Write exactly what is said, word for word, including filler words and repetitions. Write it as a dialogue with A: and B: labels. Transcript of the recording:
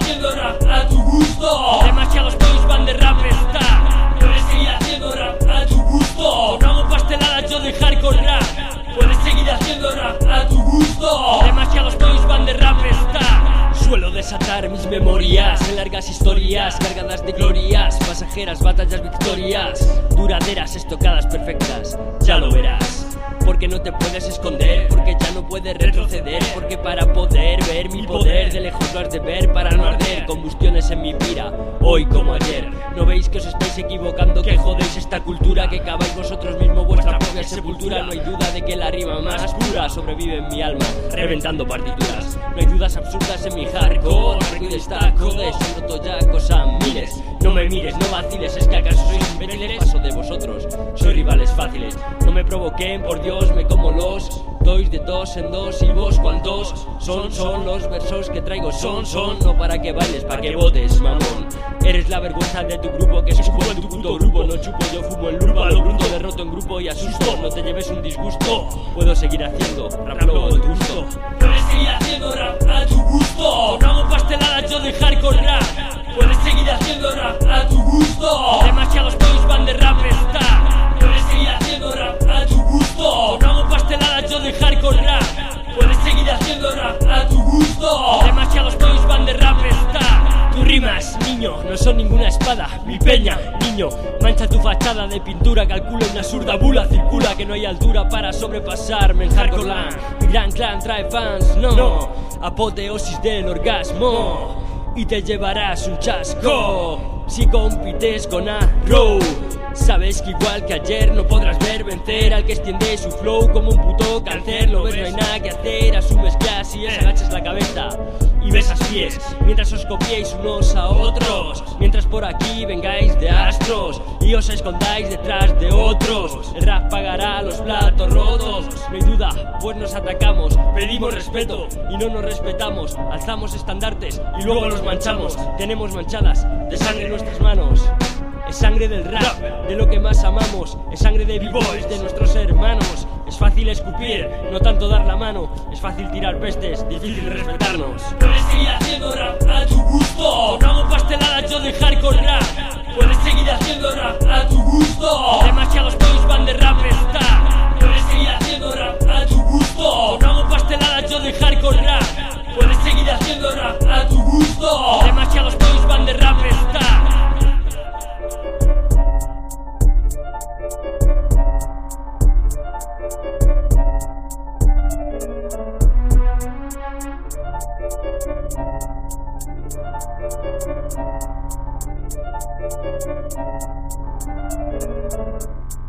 A: haciendo rap a tu gusto.
B: Demasiados boys van de rap está.
A: Puedes seguir haciendo rap a tu gusto.
B: No hago pasteladas, yo de hardcore rap.
A: Puedes seguir haciendo rap a tu gusto.
B: Demasiados boys van de rap está. Suelo desatar mis memorias en largas historias cargadas de glorias, pasajeras, batallas, victorias, duraderas, estocadas, perfectas. Ya lo verás. Porque no te puedes esconder, porque ya no puedes retroceder, porque para poder ver mi poder de lejos lo has de ver para no arder. Combustiones en mi pira, hoy como ayer. ¿No veis que os estáis equivocando, que jodéis esta cultura, que caváis vosotros mismos vuestra propia sepultura? No hay duda de que la rima más pura sobrevive en mi alma, reventando partituras. No hay dudas absurdas en mi hardcore, porque destaco de eso roto ya cosa miles. No me mires, no vaciles, es que acaso sois imbéciles. Paso de vosotros, soy rivales fáciles. No me provoquen, por Dios, me como los dois de dos en dos. Y vos cuántos son, son los versos que traigo, son, son. No para que bailes, para que votes, mamón. Eres la vergüenza de tu grupo, que se chupo en tu puto grupo. No chupo, yo fumo en lupa, lo bruto, derroto en grupo y asusto. No te lleves un disgusto, puedo seguir haciendo rap luego de gusto.
A: Puedes seguir haciendo rap a tu gusto.
B: No hago pasteladas, yo de hardcore rap.
A: Puedes seguir haciendo rap a tu gusto.
B: Demasiados boys van de rap está.
A: Puedes seguir haciendo rap a tu gusto.
B: No hago pasteladas, yo de hardcore rap.
A: Puedes seguir haciendo rap a tu gusto.
B: Demasiados boys van de rap está. Tus rimas, niño, no son ninguna espada. Mi peña, niño, mancha tu fachada de pintura. Calcula una absurda bula, circula que no hay altura para sobrepasarme en hardcore land. Mi gran clan trae fans, no, no. Apoteosis del orgasmo y te llevarás un chasco si compites con Arrow. Sabes que igual que ayer no podrás ver vencer al que extiende su flow como un puto cáncer. Lo ves, no hay nada que hacer, asumes que así es, agachas la cabeza y besas pies mientras os copiéis unos a otros, mientras por aquí vengáis de astros y os escondáis detrás de otros. El rap pagará los platos rotos, no hay duda, pues nos atacamos, pedimos respeto y no nos respetamos, alzamos estandartes y luego los manchamos. Tenemos manchadas de sangre nuestras manos. Es sangre del rap, de lo que más amamos. Es sangre de b-boys, de nuestros hermanos. Es fácil escupir, no tanto dar la mano. Es fácil tirar pestes, difícil respetarnos.
A: Puedes seguir haciendo rap a tu gusto.
B: No hago pasteladas, yo de hardcore rap.
A: Puedes seguir haciendo rap a tu gusto.
B: Demasiados boys van de rap está.
A: Puedes seguir haciendo rap a tu gusto.
B: No hago pasteladas, yo de hardcore rap.
A: Puedes seguir haciendo rap a tu gusto.
B: Demasiados boys van de rap está.
C: Thank you.